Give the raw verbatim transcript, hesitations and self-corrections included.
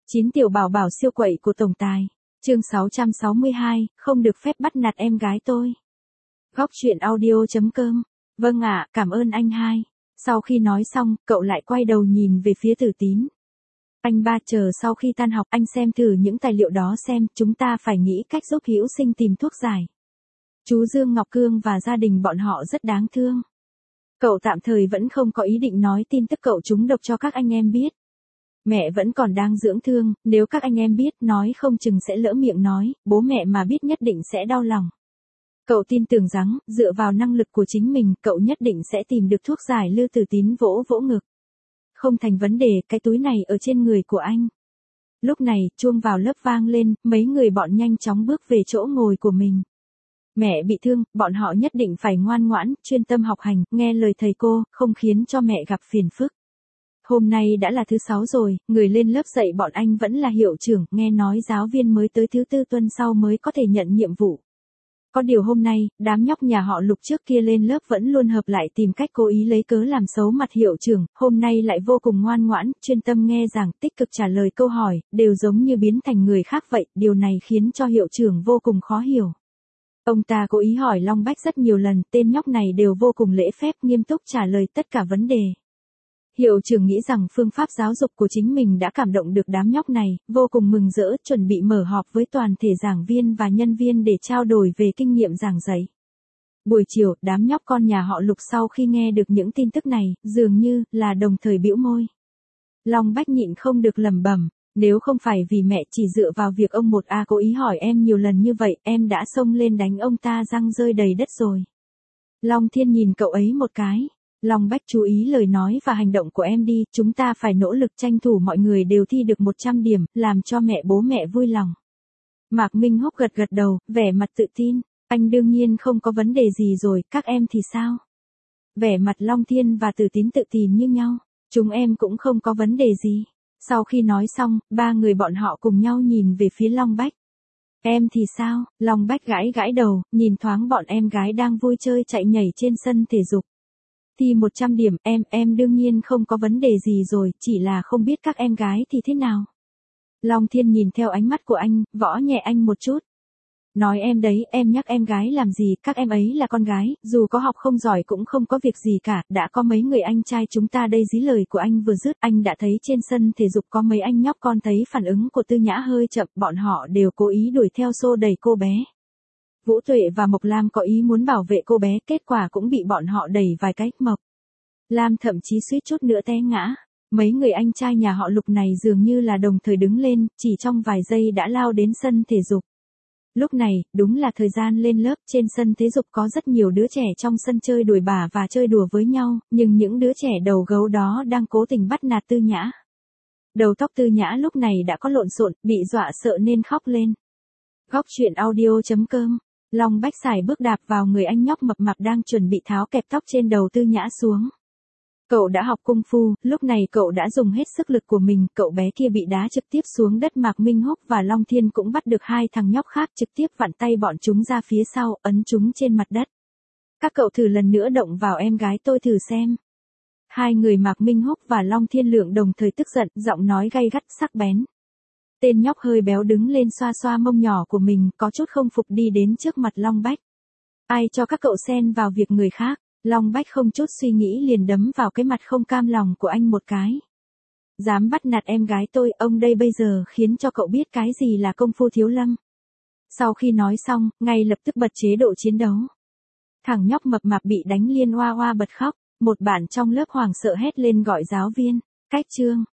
chín tiểu bảo bảo siêu quậy của tổng tài. Chương sáu trăm sáu mươi hai, không được phép bắt nạt em gái tôi. Góc truyện audio chấm com. Vâng ạ, cảm ơn anh hai. Sau khi nói xong, cậu lại quay đầu nhìn về phía Tử Tín. Anh ba, chờ sau khi tan học anh xem thử những tài liệu đó xem, chúng ta phải nghĩ cách giúp Hữu Sinh tìm thuốc giải. Chú Dương Ngọc Cương và gia đình bọn họ rất đáng thương. Cậu tạm thời vẫn không có ý định nói tin tức cậu trúng độc cho các anh em biết. Mẹ vẫn còn đang dưỡng thương, nếu các anh em biết nói không chừng sẽ lỡ miệng nói, bố mẹ mà biết nhất định sẽ đau lòng. Cậu tin tưởng rằng, dựa vào năng lực của chính mình, cậu nhất định sẽ tìm được thuốc giải. Lư Tử Tín vỗ vỗ ngực. Không thành vấn đề, cái túi này ở trên người của anh. Lúc này, chuông vào lớp vang lên, mấy người bọn nhanh chóng bước về chỗ ngồi của mình. Mẹ bị thương, bọn họ nhất định phải ngoan ngoãn, chuyên tâm học hành, nghe lời thầy cô, không khiến cho mẹ gặp phiền phức. Hôm nay đã là thứ sáu rồi, người lên lớp dạy bọn anh vẫn là hiệu trưởng, nghe nói giáo viên mới tới thứ tư tuần sau mới có thể nhận nhiệm vụ. Có điều hôm nay, đám nhóc nhà họ Lục trước kia lên lớp vẫn luôn hợp lại tìm cách cố ý lấy cớ làm xấu mặt hiệu trưởng, hôm nay lại vô cùng ngoan ngoãn, chuyên tâm nghe giảng, tích cực trả lời câu hỏi, đều giống như biến thành người khác vậy, điều này khiến cho hiệu trưởng vô cùng khó hiểu. Ông ta cố ý hỏi Long Bách rất nhiều lần, tên nhóc này đều vô cùng lễ phép, nghiêm túc trả lời tất cả vấn đề. Hiệu trưởng nghĩ rằng phương pháp giáo dục của chính mình đã cảm động được đám nhóc này, vô cùng mừng rỡ, chuẩn bị mở họp với toàn thể giảng viên và nhân viên để trao đổi về kinh nghiệm giảng dạy. Buổi chiều, đám nhóc con nhà họ Lục sau khi nghe được những tin tức này, dường như là đồng thời bĩu môi. Long Bách nhịn không được lẩm bẩm, nếu không phải vì mẹ chỉ dựa vào việc ông một A cố ý hỏi em nhiều lần như vậy, em đã xông lên đánh ông ta răng rơi đầy đất rồi. Long Thiên nhìn cậu ấy một cái. Long Bách, chú ý lời nói và hành động của em đi, chúng ta phải nỗ lực tranh thủ mọi người đều thi được một trăm điểm, làm cho mẹ bố mẹ vui lòng. Mạc Minh Húc gật gật đầu, vẻ mặt tự tin, anh đương nhiên không có vấn đề gì rồi, các em thì sao? Vẻ mặt Long Thiên và Tử Tín tự tin như nhau, chúng em cũng không có vấn đề gì. Sau khi nói xong, ba người bọn họ cùng nhau nhìn về phía Long Bách. Em thì sao? Long Bách gãi gãi đầu, nhìn thoáng bọn em gái đang vui chơi chạy nhảy trên sân thể dục. Thi một trăm điểm, em, em đương nhiên không có vấn đề gì rồi, chỉ là không biết các em gái thì thế nào. Long Thiên nhìn theo ánh mắt của anh, võ nhẹ anh một chút. Nói em đấy, em nhắc em gái làm gì, các em ấy là con gái, dù có học không giỏi cũng không có việc gì cả, đã có mấy người anh trai chúng ta đây. Dí lời của anh vừa dứt, anh đã thấy trên sân thể dục có mấy anh nhóc con, thấy phản ứng của Tư Nhã hơi chậm, bọn họ đều cố ý đuổi theo xô đẩy cô bé. Vũ Tuệ và Mộc Lam có ý muốn bảo vệ cô bé, kết quả cũng bị bọn họ đẩy vài cái. Mộc Lam thậm chí suýt chút nữa té ngã. Mấy người anh trai nhà họ Lục này dường như là đồng thời đứng lên, chỉ trong vài giây đã lao đến sân thể dục. Lúc này, đúng là thời gian lên lớp, trên sân thể dục có rất nhiều đứa trẻ trong sân chơi đuổi bả và chơi đùa với nhau, nhưng những đứa trẻ đầu gấu đó đang cố tình bắt nạt Tư Nhã. Đầu tóc Tư Nhã lúc này đã có lộn xộn, bị dọa sợ nên khóc lên. Góc truyện audio chấm com. Long Bách xài bước đạp vào người anh nhóc mập mạp đang chuẩn bị tháo kẹp tóc trên đầu Tư Nhã xuống. Cậu đã học cung phu, lúc này cậu đã dùng hết sức lực của mình, cậu bé kia bị đá trực tiếp xuống đất. Mạc Minh Húc và Long Thiên cũng bắt được hai thằng nhóc khác, trực tiếp vặn tay bọn chúng ra phía sau, ấn chúng trên mặt đất. Các cậu thử lần nữa động vào em gái tôi thử xem. Hai người Mạc Minh Húc và Long Thiên Lượng đồng thời tức giận, giọng nói gay gắt sắc bén. Tên nhóc hơi béo đứng lên xoa xoa mông nhỏ của mình, có chút không phục đi đến trước mặt Long Bách. Ai cho các cậu xen vào việc người khác? Long Bách không chút suy nghĩ liền đấm vào cái mặt không cam lòng của anh một cái. Dám bắt nạt em gái tôi, ông đây bây giờ khiến cho cậu biết cái gì là công phu thiếu lâm. Sau khi nói xong, ngay lập tức bật chế độ chiến đấu. Thằng nhóc mập mạp bị đánh liên oa oa bật khóc, một bạn trong lớp hoảng sợ hét lên gọi giáo viên. Cách chương.